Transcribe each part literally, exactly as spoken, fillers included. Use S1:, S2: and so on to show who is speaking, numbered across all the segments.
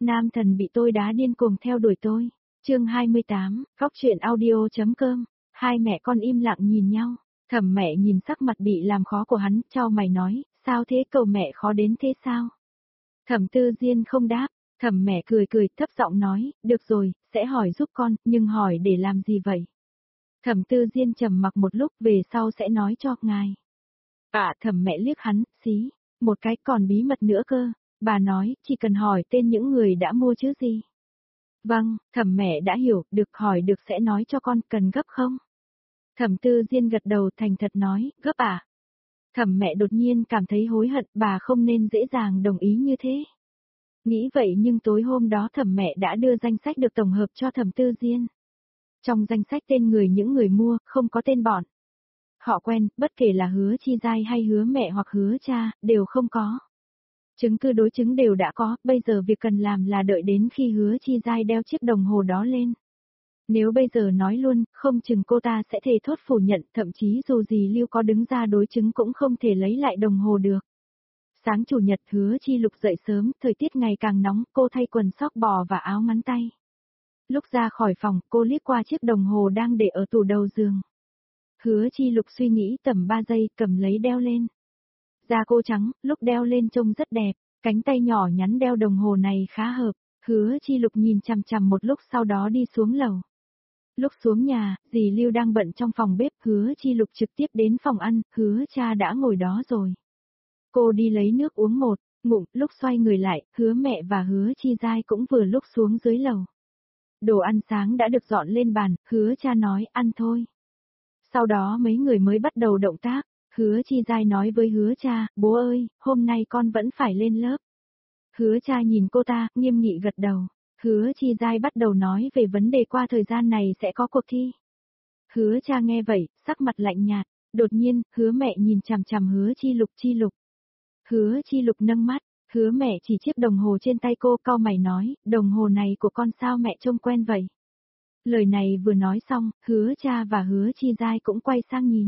S1: Nam thần bị tôi đá điên cuồng theo đuổi tôi. Chương hai mươi tám, Góc truyện audio.com. Hai mẹ con im lặng nhìn nhau. Thẩm mẹ nhìn sắc mặt bị làm khó của hắn, chau mày nói, sao thế, cầu mẹ khó đến thế sao? Thẩm Tư Diên không đáp. Thẩm mẹ cười cười, thấp giọng nói, được rồi, sẽ hỏi giúp con, nhưng hỏi để làm gì vậy? Thẩm Tư Diên trầm mặc một lúc, về sau sẽ nói cho ngài. À, thẩm mẹ liếc hắn, xí, một cái còn bí mật nữa cơ. Bà nói, chỉ cần hỏi tên những người đã mua chứ gì. Vâng, thẩm mẹ đã hiểu, được, hỏi được sẽ nói cho con, cần gấp không? Thẩm Tư Diên gật đầu thành thật nói, gấp à? Thẩm mẹ đột nhiên cảm thấy hối hận, bà không nên dễ dàng đồng ý như thế. Nghĩ vậy nhưng tối hôm đó thẩm mẹ đã đưa danh sách được tổng hợp cho Thẩm Tư Diên. Trong danh sách tên người những người mua, không có tên bọn. Họ quen, bất kể là Hứa Chi Giai hay Hứa mẹ hoặc Hứa cha, đều không có. Chứng cứ đối chứng đều đã có, bây giờ việc cần làm là đợi đến khi Hứa Chi Giai đeo chiếc đồng hồ đó lên. Nếu bây giờ nói luôn, không chừng cô ta sẽ thề thốt phủ nhận, thậm chí dù gì Lưu có đứng ra đối chứng cũng không thể lấy lại đồng hồ được. Sáng chủ nhật Hứa Chi Lục dậy sớm, thời tiết ngày càng nóng, cô thay quần sóc bò và áo ngắn tay. Lúc ra khỏi phòng, cô liếc qua chiếc đồng hồ đang để ở tủ đầu giường. Hứa Chi Lục suy nghĩ tầm ba giây, cầm lấy đeo lên. Da cô trắng, lúc đeo lên trông rất đẹp, cánh tay nhỏ nhắn đeo đồng hồ này khá hợp. Hứa Chi Lục nhìn chằm chằm một lúc sau đó đi xuống lầu. Lúc xuống nhà, dì Lưu đang bận trong phòng bếp, Hứa Chi Lục trực tiếp đến phòng ăn, Hứa cha đã ngồi đó rồi. Cô đi lấy nước uống một ngụm, lúc xoay người lại, Hứa mẹ và Hứa Chi Giai cũng vừa lúc xuống dưới lầu. Đồ ăn sáng đã được dọn lên bàn, Hứa cha nói ăn thôi. Sau đó mấy người mới bắt đầu động tác, Hứa Chi Giai nói với Hứa cha, bố ơi, hôm nay con vẫn phải lên lớp. Hứa cha nhìn cô ta, nghiêm nghị gật đầu. Hứa Chi Giai bắt đầu nói về vấn đề qua thời gian này sẽ có cuộc thi. Hứa cha nghe vậy, sắc mặt lạnh nhạt, đột nhiên, Hứa mẹ nhìn chằm chằm Hứa Chi Lục Chi Lục. Hứa Chi Lục nâng mắt, Hứa mẹ chỉ chiếc đồng hồ trên tay cô, cau mày nói, đồng hồ này của con sao mẹ trông quen vậy? Lời này vừa nói xong, Hứa cha và Hứa Chi Giai cũng quay sang nhìn.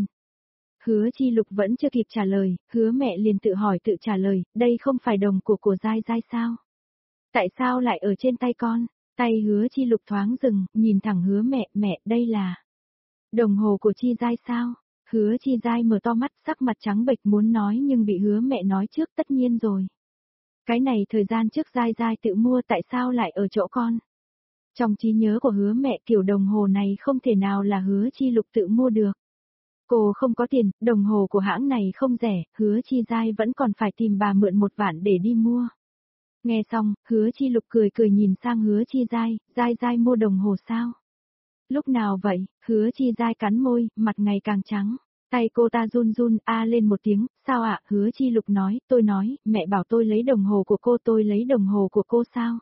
S1: Hứa Chi Lục vẫn chưa kịp trả lời, Hứa mẹ liền tự hỏi tự trả lời, đây không phải đồng của của Giai Giai sao? Tại sao lại ở trên tay con? Tay Hứa Chi Lục thoáng dừng, nhìn thẳng Hứa mẹ, mẹ, đây là đồng hồ của Chi Giai sao? Hứa Chi Giai mở to mắt, sắc mặt trắng bệch muốn nói nhưng bị Hứa mẹ nói trước, tất nhiên rồi. Cái này thời gian trước Giai Giai tự mua, tại sao lại ở chỗ con? Trong trí nhớ của Hứa mẹ, kiểu đồng hồ này không thể nào là Hứa Chi Lục tự mua được. Cô không có tiền, đồng hồ của hãng này không rẻ, Hứa Chi Giai vẫn còn phải tìm bà mượn một vạn để đi mua. Nghe xong, Hứa Chi Lục cười cười nhìn sang Hứa Chi Giai, Giai Giai mua đồng hồ sao? Lúc nào vậy? Hứa Chi Giai cắn môi, mặt ngày càng trắng. Tay cô ta run run, a lên một tiếng, sao ạ? Hứa Chi Lục nói, tôi nói, mẹ bảo tôi lấy đồng hồ của cô, tôi lấy đồng hồ của cô sao?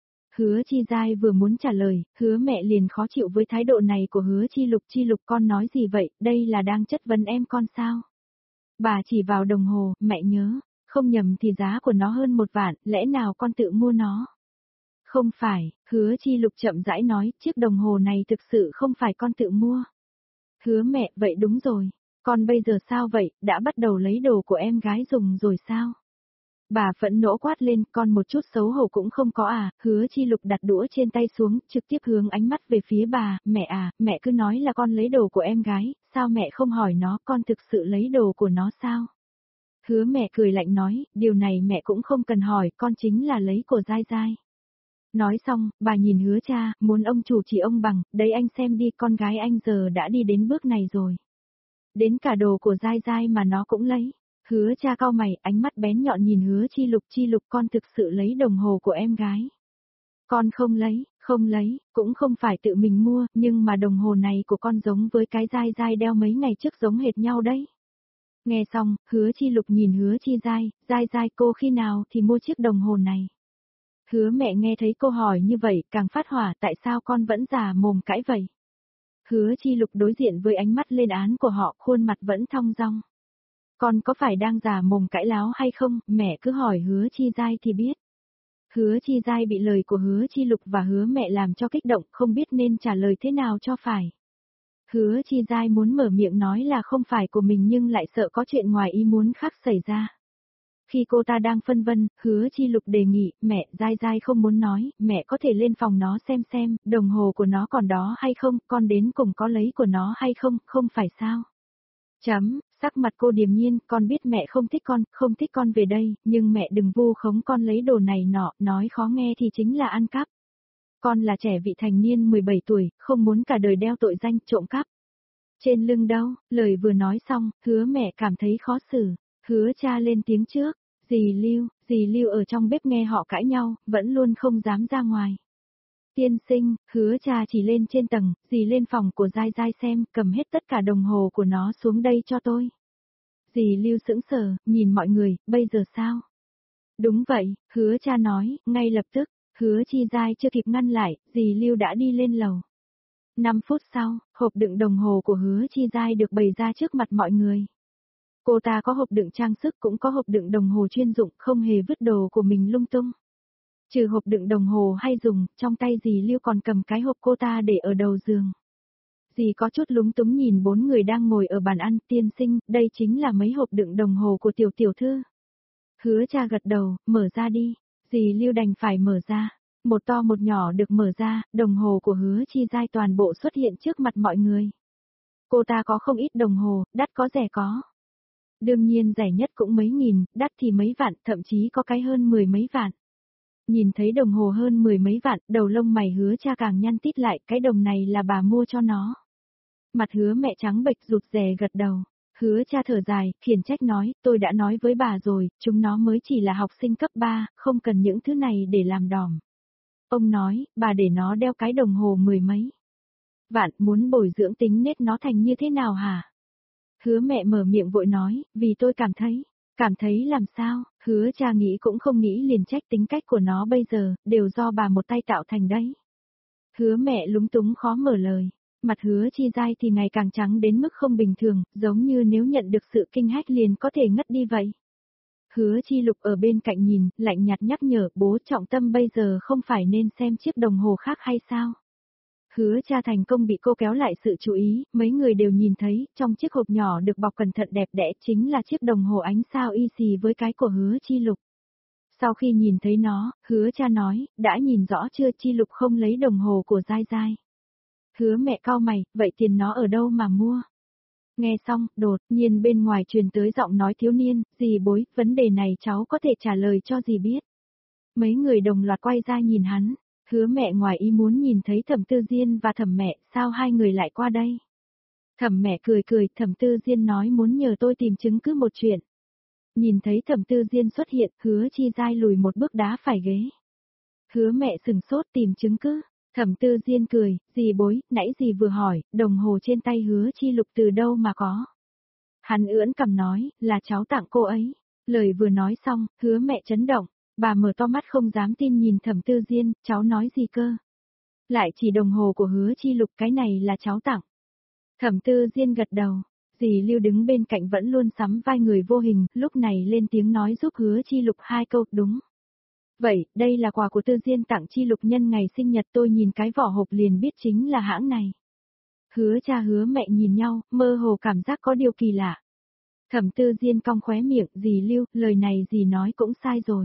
S1: Hứa Chi Giai vừa muốn trả lời, Hứa mẹ liền khó chịu với thái độ này của Hứa Chi Lục. Chi Lục con nói gì vậy, đây là đang chất vấn em con sao? Bà chỉ vào đồng hồ, mẹ nhớ, không nhầm thì giá của nó hơn một vạn, lẽ nào con tự mua nó? Không phải, Hứa Chi Lục chậm rãi nói, chiếc đồng hồ này thực sự không phải con tự mua. Hứa mẹ, vậy đúng rồi, con bây giờ sao vậy, đã bắt đầu lấy đồ của em gái dùng rồi sao? Bà phẫn nộ quát lên, con một chút xấu hổ cũng không có à? Hứa Chi Lục đặt đũa trên tay xuống, trực tiếp hướng ánh mắt về phía bà, mẹ à, mẹ cứ nói là con lấy đồ của em gái, sao mẹ không hỏi nó, con thực sự lấy đồ của nó sao? Hứa mẹ cười lạnh nói, điều này mẹ cũng không cần hỏi, con chính là lấy của Giai Giai. Nói xong, bà nhìn Hứa cha, muốn ông chủ chỉ ông bằng, đấy anh xem đi, con gái anh giờ đã đi đến bước này rồi. Đến cả đồ của Giai Giai mà nó cũng lấy. Hứa cha cau mày, ánh mắt bén nhọn nhìn Hứa Chi Lục. Chi Lục, con thực sự lấy đồng hồ của em gái. Con không lấy, không lấy, cũng không phải tự mình mua, nhưng mà đồng hồ này của con giống với cái Giai Giai đeo mấy ngày trước giống hệt nhau đấy. Nghe xong, Hứa Chi Lục nhìn Hứa Chi Giai, Giai Giai cô khi nào thì mua chiếc đồng hồ này? Hứa mẹ nghe thấy cô hỏi như vậy, càng phát hỏa, tại sao con vẫn già mồm cãi vậy? Hứa Chi Lục đối diện với ánh mắt lên án của họ, khuôn mặt vẫn thong dong. Con có phải đang già mồm cãi láo hay không, mẹ cứ hỏi Hứa Chi Giai thì biết. Hứa Chi Giai bị lời của Hứa Chi Lục và Hứa mẹ làm cho kích động, không biết nên trả lời thế nào cho phải. Hứa Chi Giai muốn mở miệng nói là không phải của mình nhưng lại sợ có chuyện ngoài ý muốn khác xảy ra. khi cô ta đang phân vân, Hứa Chi Lục đề nghị, mẹ, dai dai không muốn nói, mẹ có thể lên phòng nó xem xem, đồng hồ của nó còn đó hay không, con đến cùng có lấy của nó hay không, không phải sao? Chấm, sắc mặt cô điềm nhiên, con biết mẹ không thích con, không thích con về đây, nhưng mẹ đừng vu khống con lấy đồ này nọ, nói khó nghe thì chính là ăn cắp. Con là trẻ vị thành niên mười bảy tuổi, không muốn cả đời đeo tội danh trộm cắp. Trên lưng đâu, lời vừa nói xong, Hứa mẹ cảm thấy khó xử, Hứa cha lên tiếng trước, dì Lưu, dì Lưu ở trong bếp nghe họ cãi nhau, vẫn luôn không dám ra ngoài. Tiên sinh, Hứa cha chỉ lên trên tầng, dì lên phòng của Giai Giai xem, cầm hết tất cả đồng hồ của nó xuống đây cho tôi. Dì Lưu sững sờ, nhìn mọi người, bây giờ sao? Đúng vậy, Hứa cha nói, ngay lập tức, Hứa Chi Giai chưa kịp ngăn lại, dì Lưu đã đi lên lầu. năm phút sau, hộp đựng đồng hồ của Hứa Chi Giai được bày ra trước mặt mọi người. Cô ta có hộp đựng trang sức cũng có hộp đựng đồng hồ chuyên dụng, không hề vứt đồ của mình lung tung. Trừ hộp đựng đồng hồ hay dùng, trong tay dì Lưu còn cầm cái hộp cô ta để ở đầu giường. Dì có chút lúng túng nhìn bốn người đang ngồi ở bàn ăn, tiên sinh, đây chính là mấy hộp đựng đồng hồ của tiểu tiểu thư. Hứa cha gật đầu, mở ra đi, dì Lưu đành phải mở ra. Một to một nhỏ được mở ra, đồng hồ của Hứa Chi Giai toàn bộ xuất hiện trước mặt mọi người. Cô ta có không ít đồng hồ, đắt có rẻ có. Đương nhiên rẻ nhất cũng mấy nghìn, đắt thì mấy vạn, thậm chí có cái hơn mười mấy vạn. Nhìn thấy đồng hồ hơn mười mấy vạn, đầu lông mày Hứa cha càng nhăn tít lại, cái đồng này là bà mua cho nó. Mặt Hứa mẹ trắng bệch rụt rè gật đầu. Hứa cha thở dài, khiển trách nói, tôi đã nói với bà rồi, chúng nó mới chỉ là học sinh cấp ba, không cần những thứ này để làm đỏm. Ông nói, bà để nó đeo cái đồng hồ mười mấy vạn, muốn bồi dưỡng tính nết nó thành như thế nào hả? Hứa mẹ mở miệng vội nói, vì tôi cảm thấy, cảm thấy làm sao, Hứa cha nghĩ cũng không nghĩ liền trách tính cách của nó bây giờ, đều do bà một tay tạo thành đấy. Hứa mẹ lúng túng khó mở lời, mặt Hứa Chi Giai thì ngày càng trắng đến mức không bình thường, giống như nếu nhận được sự kinh hách liền có thể ngất đi vậy. Hứa Chi Lục ở bên cạnh nhìn, lạnh nhạt nhắc nhở, bố trọng tâm bây giờ không phải nên xem chiếc đồng hồ khác hay sao? Hứa cha thành công bị cô kéo lại sự chú ý, mấy người đều nhìn thấy, trong chiếc hộp nhỏ được bọc cẩn thận đẹp đẽ chính là chiếc đồng hồ ánh sao y xì với cái của Hứa Chi Lục. Sau khi nhìn thấy nó, Hứa cha nói, đã nhìn rõ chưa, Chi Lục không lấy đồng hồ của Giai Giai. Hứa mẹ cau mày, vậy tiền nó ở đâu mà mua? Nghe xong, đột nhiên bên ngoài truyền tới giọng nói thiếu niên, dì bối, vấn đề này cháu có thể trả lời cho dì biết. Mấy người đồng loạt quay ra nhìn hắn, Hứa mẹ ngoài ý muốn nhìn thấy Thẩm Tư Diên và Thẩm mẹ, sao hai người lại qua đây? Thẩm mẹ cười cười, Thẩm Tư Diên nói muốn nhờ tôi tìm chứng cứ một chuyện. Nhìn thấy Thẩm Tư Diên xuất hiện, Hứa Chi Giai lùi một bước đá phải ghế. Hứa mẹ sừng sốt tìm chứng cứ. Thẩm Tư Diên cười, dì bối, nãy dì vừa hỏi, đồng hồ trên tay Hứa Chi Lục từ đâu mà có. Hắn ưỡn cằm nói, là cháu tặng cô ấy. Lời vừa nói xong, Hứa mẹ chấn động, bà mở to mắt không dám tin nhìn Thẩm Tư Diên, cháu nói gì cơ? Lại chỉ đồng hồ của Hứa Chi Lục, cái này là cháu tặng. Thẩm Tư Diên gật đầu, dì Lưu đứng bên cạnh vẫn luôn sắm vai người vô hình, lúc này lên tiếng nói giúp Hứa Chi Lục hai câu, đúng. Vậy, đây là quà của Tư Diên tặng Chi Lục nhân ngày sinh nhật, tôi nhìn cái vỏ hộp liền biết chính là hãng này. Hứa cha Hứa mẹ nhìn nhau, mơ hồ cảm giác có điều kỳ lạ. Thẩm Tư Diên cong khóe miệng, dì Lưu, lời này dì nói cũng sai rồi.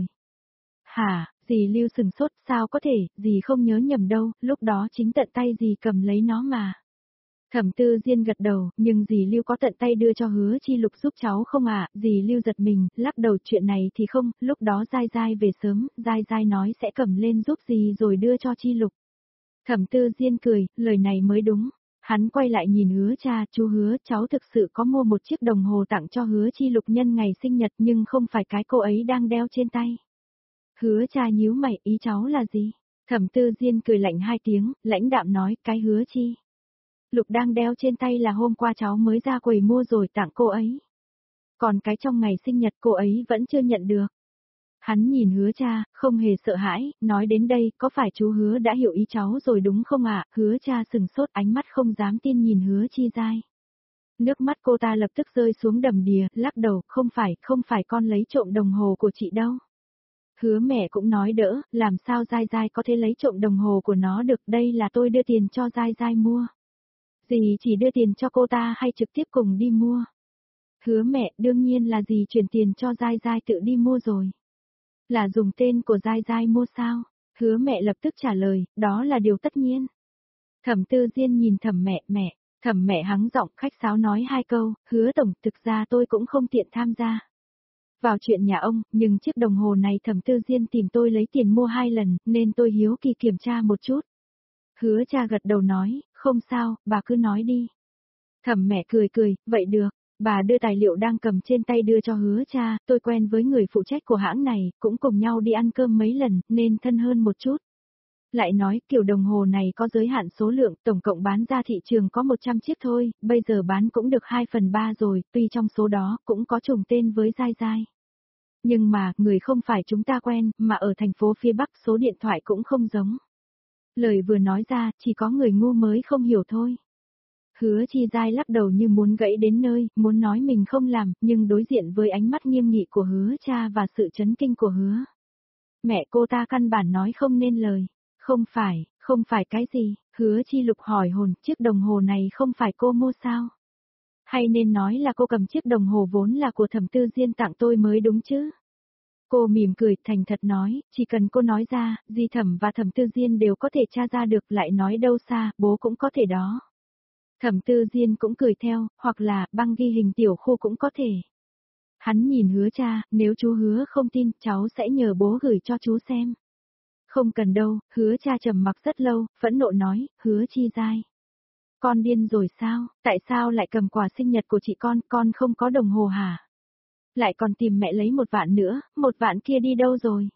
S1: Hả, dì Lưu sừng sốt, sao có thể, dì không nhớ nhầm đâu, lúc đó chính tận tay dì cầm lấy nó mà. Thẩm Tư Diên gật đầu, nhưng dì Lưu có tận tay đưa cho Hứa Chi Lục giúp cháu không à, dì Lưu giật mình, lắc đầu, chuyện này thì không, lúc đó Giai Giai về sớm, Giai Giai nói sẽ cầm lên giúp dì rồi đưa cho Chi Lục. Thẩm Tư Diên cười, lời này mới đúng. Hắn quay lại nhìn Hứa cha, chú Hứa, cháu thực sự có mua một chiếc đồng hồ tặng cho Hứa Chi Lục nhân ngày sinh nhật nhưng không phải cái cô ấy đang đeo trên tay. Hứa cha nhíu mày, ý cháu là gì? Thẩm Tư Diên cười lạnh hai tiếng, lãnh đạm nói, cái Hứa Chi Lục đang đeo trên tay là hôm qua cháu mới ra quầy mua rồi tặng cô ấy. Còn cái trong ngày sinh nhật cô ấy vẫn chưa nhận được. Hắn nhìn Hứa cha, không hề sợ hãi, nói đến đây, có phải chú Hứa đã hiểu ý cháu rồi đúng không ạ? Hứa cha sừng sốt, ánh mắt không dám tin nhìn Hứa Chi Giai. Nước mắt cô ta lập tức rơi xuống đầm đìa, lắc đầu, không phải, không phải con lấy trộm đồng hồ của chị đâu. Hứa mẹ cũng nói đỡ, làm sao Giai Giai có thể lấy trộm đồng hồ của nó được, đây là tôi đưa tiền cho Giai Giai mua. Dì chỉ đưa tiền cho cô ta hay trực tiếp cùng đi mua? Hứa mẹ, đương nhiên là dì chuyển tiền cho Giai Giai tự đi mua rồi. Là dùng tên của Giai Giai mua sao? Hứa mẹ lập tức trả lời, đó là điều tất nhiên. Thẩm Tư Diên nhìn thẩm mẹ, mẹ, thẩm mẹ hắng giọng khách sáo nói hai câu, hứa tổng, thực ra tôi cũng không tiện tham gia vào chuyện nhà ông, nhưng chiếc đồng hồ này thẩm Tư Diên tìm tôi lấy tiền mua hai lần, nên tôi hiếu kỳ kiểm tra một chút. Hứa cha gật đầu nói, không sao, bà cứ nói đi. Thẩm mẹ cười cười, vậy được. Bà đưa tài liệu đang cầm trên tay đưa cho hứa cha, tôi quen với người phụ trách của hãng này, cũng cùng nhau đi ăn cơm mấy lần, nên thân hơn một chút. Lại nói, kiểu đồng hồ này có giới hạn số lượng, tổng cộng bán ra thị trường có một trăm chiếc thôi, bây giờ bán cũng được hai phần ba rồi, tuy trong số đó cũng có trùng tên với Giai Giai. Nhưng mà, người không phải chúng ta quen, mà ở thành phố phía Bắc số điện thoại cũng không giống. Lời vừa nói ra, chỉ có người ngu mới không hiểu thôi. Hứa Chi Giai lắc đầu như muốn gãy đến nơi, muốn nói mình không làm, nhưng đối diện với ánh mắt nghiêm nghị của hứa cha và sự chấn kinh của hứa. Mẹ cô ta căn bản nói không nên lời. Không phải, không phải cái gì, hứa Chi Lục hỏi hồn, chiếc đồng hồ này không phải cô mua sao? Hay nên nói là cô cầm chiếc đồng hồ vốn là của Thẩm Tư Diên tặng tôi mới đúng chứ? Cô mỉm cười, thành thật nói, chỉ cần cô nói ra, Di Thẩm và Thẩm Tư Diên đều có thể tra ra được, lại nói đâu xa, bố cũng có thể đó. Thẩm Tư Diên cũng cười theo, hoặc là băng ghi hình tiểu khu cũng có thể. Hắn nhìn hứa cha, nếu chú hứa không tin, cháu sẽ nhờ bố gửi cho chú xem. Không cần đâu, hứa cha trầm mặc rất lâu, phẫn nộ nói, hứa Chi Giai. Con điên rồi sao, tại sao lại cầm quà sinh nhật của chị con, con không có đồng hồ hả? Lại còn tìm mẹ lấy một vạn nữa, một vạn kia đi đâu rồi?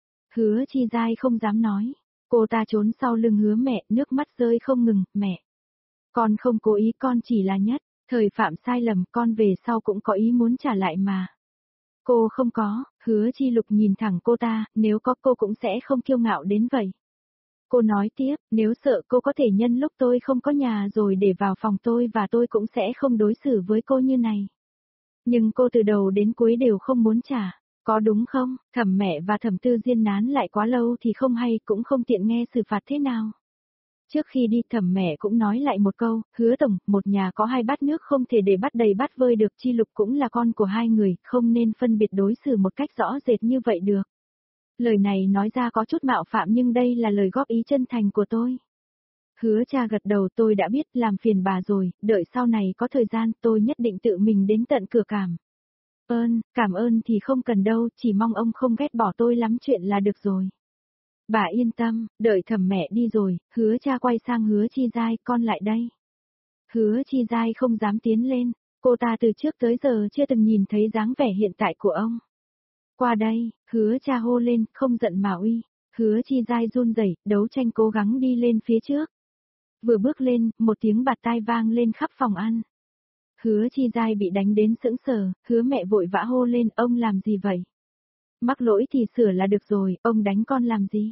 S1: Hứa Chi Giai không dám nói, cô ta trốn sau lưng hứa mẹ, nước mắt rơi không ngừng, mẹ. Con không cố ý, con chỉ là nhất, thời phạm sai lầm, con về sau cũng có ý muốn trả lại mà. Cô không có, hứa Chi Lục nhìn thẳng cô ta, nếu có cô cũng sẽ không kiêu ngạo đến vậy. Cô nói tiếp, nếu sợ cô có thể nhân lúc tôi không có nhà rồi để vào phòng tôi và tôi cũng sẽ không đối xử với cô như này. Nhưng cô từ đầu đến cuối đều không muốn trả, có đúng không? Thẩm mẹ và Thẩm Tư Diên nán lại quá lâu thì không hay, cũng không tiện nghe xử phạt thế nào. Trước khi đi Thẩm mẹ cũng nói lại một câu, hứa tổng, một nhà có hai bát nước không thể để bát đầy bát vơi được, Chi Lục cũng là con của hai người, không nên phân biệt đối xử một cách rõ rệt như vậy được. Lời này nói ra có chút mạo phạm nhưng đây là lời góp ý chân thành của tôi. Hứa cha gật đầu, tôi đã biết, làm phiền bà rồi, đợi sau này có thời gian tôi nhất định tự mình đến tận cửa cảm. Ơn, cảm ơn thì không cần đâu, chỉ mong ông không ghét bỏ tôi lắm chuyện là được rồi. Bà yên tâm, đợi Thẩm mẹ đi rồi, hứa cha quay sang hứa Chi Giai, con lại đây. Hứa Chi Giai không dám tiến lên, cô ta từ trước tới giờ chưa từng nhìn thấy dáng vẻ hiện tại của ông. Qua đây, hứa cha hô lên, không giận mà uy. Hứa Chi Giai run rẩy, đấu tranh cố gắng đi lên phía trước. Vừa bước lên, một tiếng bạt tai vang lên khắp phòng ăn. Hứa Chi Giai bị đánh đến sững sờ, hứa mẹ vội vã hô lên, ông làm gì vậy? Mắc lỗi thì sửa là được rồi, ông đánh con làm gì?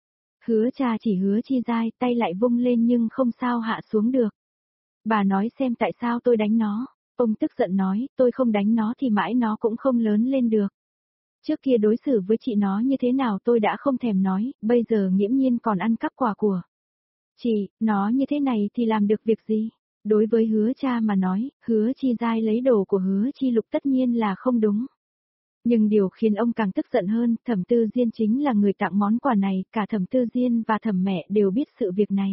S1: Hứa cha chỉ hứa Chi Giai, tay lại vung lên nhưng không sao hạ xuống được. Bà nói xem tại sao tôi đánh nó. Ông tức giận nói, tôi không đánh nó thì mãi nó cũng không lớn lên được. Trước kia đối xử với chị nó như thế nào tôi đã không thèm nói, bây giờ nghiễm nhiên còn ăn cắp quà của chị, nó như thế này thì làm được việc gì? Đối với hứa cha mà nói, hứa Chi Giai lấy đồ của hứa Chi Lục tất nhiên là không đúng. Nhưng điều khiến ông càng tức giận hơn, Thẩm Tư Diên chính là người tặng món quà này, cả Thẩm Tư Diên và Thẩm mẹ đều biết sự việc này.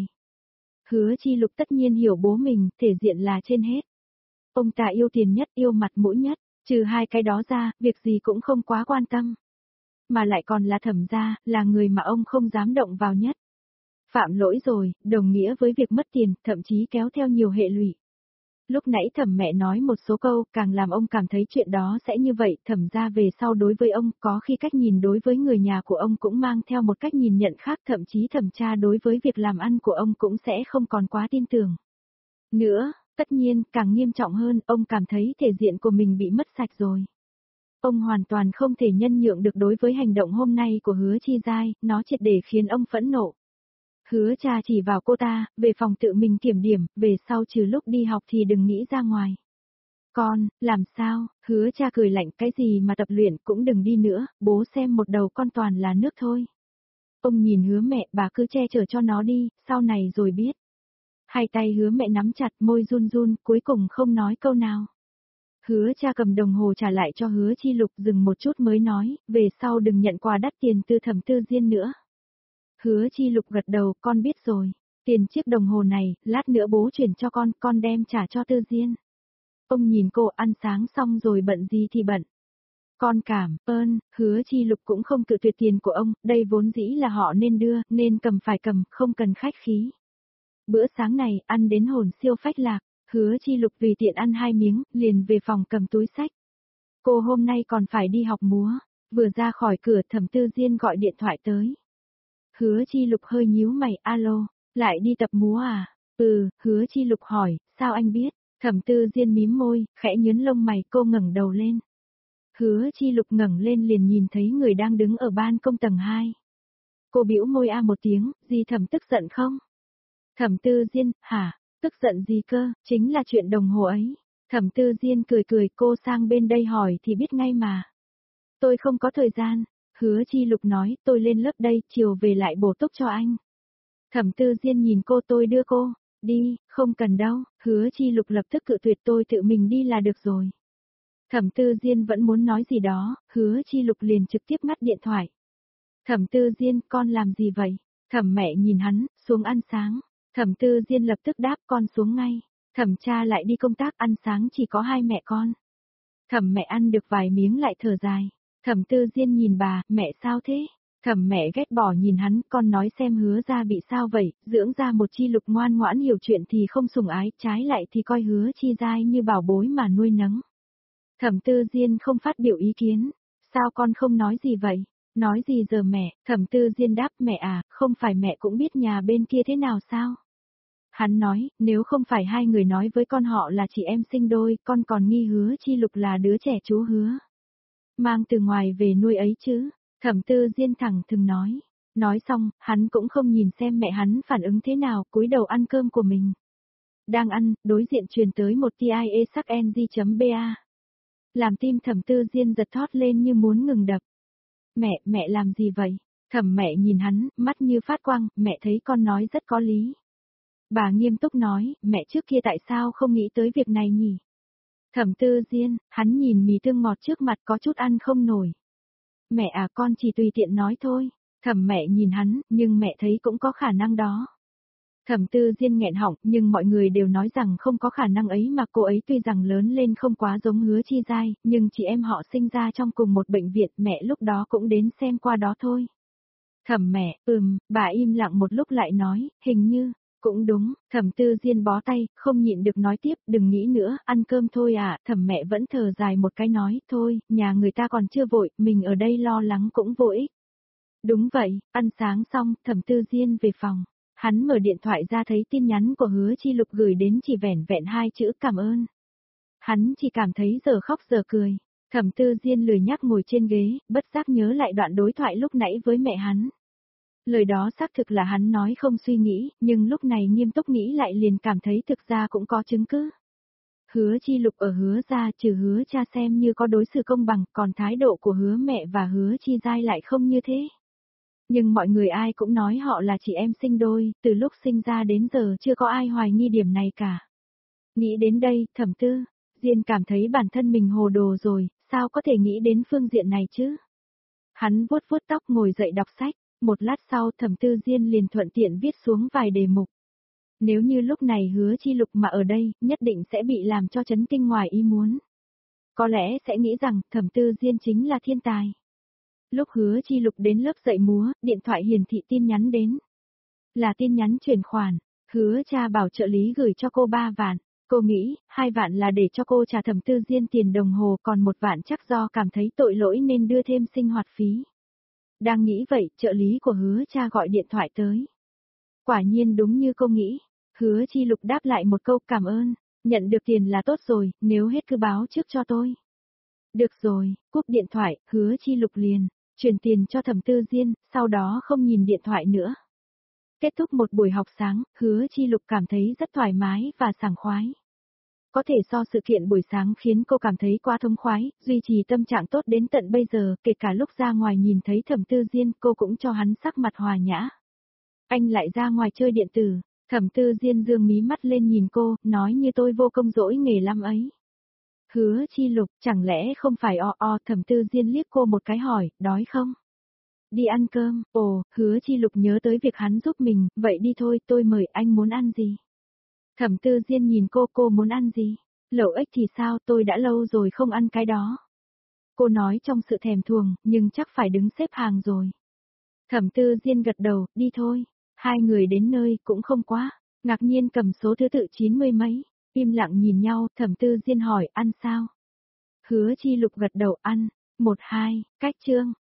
S1: Hứa Chi Lục tất nhiên hiểu bố mình, thể diện là trên hết. Ông ta yêu tiền nhất, yêu mặt mũi nhất, trừ hai cái đó ra, việc gì cũng không quá quan tâm. Mà lại còn là Thẩm gia, là người mà ông không dám động vào nhất. Phạm lỗi rồi, đồng nghĩa với việc mất tiền, thậm chí kéo theo nhiều hệ lụy. Lúc nãy Thẩm mẹ nói một số câu, càng làm ông cảm thấy chuyện đó sẽ như vậy, Thẩm gia về sau đối với ông, có khi cách nhìn đối với người nhà của ông cũng mang theo một cách nhìn nhận khác, thậm chí Thẩm cha đối với việc làm ăn của ông cũng sẽ không còn quá tin tưởng. Nữa, tất nhiên, càng nghiêm trọng hơn, ông cảm thấy thể diện của mình bị mất sạch rồi. Ông hoàn toàn không thể nhân nhượng được đối với hành động hôm nay của hứa Chi Giai, nó triệt để khiến ông phẫn nộ. Hứa cha chỉ vào cô ta, về phòng tự mình kiểm điểm, về sau trừ lúc đi học thì đừng nghĩ ra ngoài. Con, làm sao, hứa cha cười lạnh, cái gì mà tập luyện cũng đừng đi nữa, bố xem một đầu con toàn là nước thôi. Ông nhìn hứa mẹ, bà cứ che chở cho nó đi, sau này rồi biết. Hai tay hứa mẹ nắm chặt, môi run run, cuối cùng không nói câu nào. Hứa cha cầm đồng hồ trả lại cho hứa chi lục dừng một chút mới nói, về sau đừng nhận quà đắt tiền từ Thẩm Tư Diên nữa. Hứa chi lục gật đầu, con biết rồi. Tiền chiếc đồng hồ này, lát nữa bố chuyển cho con, con đem trả cho Tư Diên. Ông nhìn cô ăn sáng xong rồi bận gì thì bận. Con cảm ơn, hứa chi lục cũng không cự tuyệt tiền của ông, đây vốn dĩ là họ nên đưa, nên cầm phải cầm, không cần khách khí. Bữa sáng này, ăn đến hồn siêu phách lạc, hứa chi lục vì tiện ăn hai miếng, liền về phòng cầm túi sách. Cô hôm nay còn phải đi học múa, vừa ra khỏi cửa Thẩm Tư Diên gọi điện thoại tới. Hứa chi lục hơi nhíu mày, alo, lại đi tập múa à? Ừ, hứa chi lục hỏi, sao anh biết? Thẩm Tư Diên mím môi, khẽ nhướng lông mày, cô ngẩng đầu lên. Hứa chi lục ngẩng lên liền nhìn thấy người đang đứng ở ban công tầng hai. Cô bĩu môi a một tiếng, gì Thẩm tức giận không? Thẩm Tư Diên, hả, tức giận gì cơ, chính là chuyện đồng hồ ấy. Thẩm Tư Diên cười cười, cô sang bên đây hỏi thì biết ngay mà. Tôi không có thời gian, hứa chi lục nói, tôi lên lớp đây, chiều về lại bổ túc cho anh. Thẩm Tư Diên nhìn cô, tôi đưa cô, đi, không cần đâu, hứa chi lục lập tức cự tuyệt, tôi tự mình đi là được rồi. Thẩm Tư Diên vẫn muốn nói gì đó, hứa chi lục liền trực tiếp ngắt điện thoại. Thẩm Tư Diên, con làm gì vậy? Thẩm mẹ nhìn hắn, xuống ăn sáng. Thẩm Tư Diên lập tức đáp, con xuống ngay. Thẩm cha lại đi công tác, ăn sáng chỉ có hai mẹ con. Thẩm mẹ ăn được vài miếng lại thở dài. Thẩm Tư Diên nhìn bà, mẹ sao thế? Thẩm mẹ ghét bỏ nhìn hắn, con nói xem hứa ra bị sao vậy, dưỡng ra một chi lục ngoan ngoãn hiểu chuyện thì không sủng ái, trái lại thì coi hứa chi giai như bảo bối mà nuôi nấng. Thẩm Tư Diên không phát biểu ý kiến, sao con không nói gì vậy? Nói gì giờ mẹ? Thẩm Tư Diên đáp, mẹ à, không phải mẹ cũng biết nhà bên kia thế nào sao? Hắn nói, nếu không phải hai người nói với con họ là chị em sinh đôi, con còn nghi hứa chi lục là đứa trẻ chú hứa. Mang từ ngoài về nuôi ấy chứ, Thẩm Tư Diên thẳng thừng nói. Nói xong, hắn cũng không nhìn xem mẹ hắn phản ứng thế nào, cúi đầu ăn cơm của mình. Đang ăn, đối diện truyền tới một tia sắc ng.ba. Làm tim Thẩm Tư Diên giật thót lên như muốn ngừng đập. Mẹ, mẹ làm gì vậy? Thẩm mẹ nhìn hắn, mắt như phát quang, mẹ thấy con nói rất có lý. Bà nghiêm túc nói, mẹ trước kia tại sao không nghĩ tới việc này nhỉ? Thẩm Tư Diên, hắn nhìn mì tương ngọt trước mặt có chút ăn không nổi. Mẹ à, con chỉ tùy tiện nói thôi. Thẩm mẹ nhìn hắn, nhưng mẹ thấy cũng có khả năng đó. Thẩm Tư Diên nghẹn họng, nhưng mọi người đều nói rằng không có khả năng ấy mà cô ấy tuy rằng lớn lên không quá giống hứa chi giai, nhưng chị em họ sinh ra trong cùng một bệnh viện, mẹ lúc đó cũng đến xem qua đó thôi. Thẩm mẹ, ừm, bà im lặng một lúc lại nói, hình như, cũng đúng. Thẩm Tư Diên bó tay, không nhịn được nói tiếp, đừng nghĩ nữa, ăn cơm thôi à. Thẩm mẹ vẫn thở dài một cái nói, thôi, nhà người ta còn chưa vội, mình ở đây lo lắng cũng vô ích. Đúng vậy, ăn sáng xong, Thẩm Tư Diên về phòng. Hắn mở điện thoại ra thấy tin nhắn của hứa chi lục gửi đến chỉ vẻn vẹn hai chữ cảm ơn. Hắn chỉ cảm thấy giờ khóc giờ cười. Thẩm Tư Diên lười nhác ngồi trên ghế, bất giác nhớ lại đoạn đối thoại lúc nãy với mẹ hắn. Lời đó xác thực là hắn nói không suy nghĩ, nhưng lúc này nghiêm túc nghĩ lại liền cảm thấy thực ra cũng có chứng cứ. Hứa chi lục ở hứa ra trừ hứa cha xem như có đối xử công bằng, còn thái độ của hứa mẹ và hứa chi giai lại không như thế. Nhưng mọi người ai cũng nói họ là chị em sinh đôi, từ lúc sinh ra đến giờ chưa có ai hoài nghi điểm này cả. Nghĩ đến đây, Thẩm Tư Diên cảm thấy bản thân mình hồ đồ rồi, sao có thể nghĩ đến phương diện này chứ? Hắn vuốt vuốt tóc ngồi dậy đọc sách, một lát sau Thẩm Tư Diên liền thuận tiện viết xuống vài đề mục. Nếu như lúc này hứa chi lục mà ở đây, nhất định sẽ bị làm cho chấn kinh ngoài ý muốn. Có lẽ sẽ nghĩ rằng Thẩm Tư Diên chính là thiên tài. Lúc hứa chi lục đến lớp dạy múa, điện thoại hiển thị tin nhắn đến. Là tin nhắn chuyển khoản, hứa cha bảo trợ lý gửi cho cô ba vạn. Cô nghĩ, hai vạn là để cho cô trả Thẩm Tư Diên tiền đồng hồ, còn một vạn chắc do cảm thấy tội lỗi nên đưa thêm sinh hoạt phí. Đang nghĩ vậy, trợ lý của hứa cha gọi điện thoại tới. Quả nhiên đúng như cô nghĩ, hứa chi lục đáp lại một câu cảm ơn, nhận được tiền là tốt rồi, nếu hết cứ báo trước cho tôi. Được rồi, cúp điện thoại, hứa chi lục liền, chuyển tiền cho Thẩm Tư Diên, sau đó không nhìn điện thoại nữa. Kết thúc một buổi học sáng, hứa chi lục cảm thấy rất thoải mái và sảng khoái. Có thể so sự kiện buổi sáng khiến cô cảm thấy quá thông khoái, duy trì tâm trạng tốt đến tận bây giờ, kể cả lúc ra ngoài nhìn thấy Thẩm Tư Diên, cô cũng cho hắn sắc mặt hòa nhã. Anh lại ra ngoài chơi điện tử, Thẩm Tư Diên dương mí mắt lên nhìn cô, nói như tôi vô công dỗi nghề lắm ấy. Hứa Chi Lục, chẳng lẽ không phải o o, Thẩm Tư Diên liếc cô một cái hỏi, đói không? Đi ăn cơm, ồ, Hứa Chi Lục nhớ tới việc hắn giúp mình, vậy đi thôi, tôi mời, anh muốn ăn gì? Thẩm Tư Diên nhìn cô, cô muốn ăn gì? Lẩu ếch thì sao, tôi đã lâu rồi không ăn cái đó. Cô nói trong sự thèm thuồng, nhưng chắc phải đứng xếp hàng rồi. Thẩm Tư Diên gật đầu, đi thôi. Hai người đến nơi cũng không quá, ngạc nhiên cầm số thứ tự chín mươi mấy, im lặng nhìn nhau, Thẩm Tư Diên hỏi, ăn sao? Hứa Chi Lục gật đầu, ăn. Một hai, cách chương.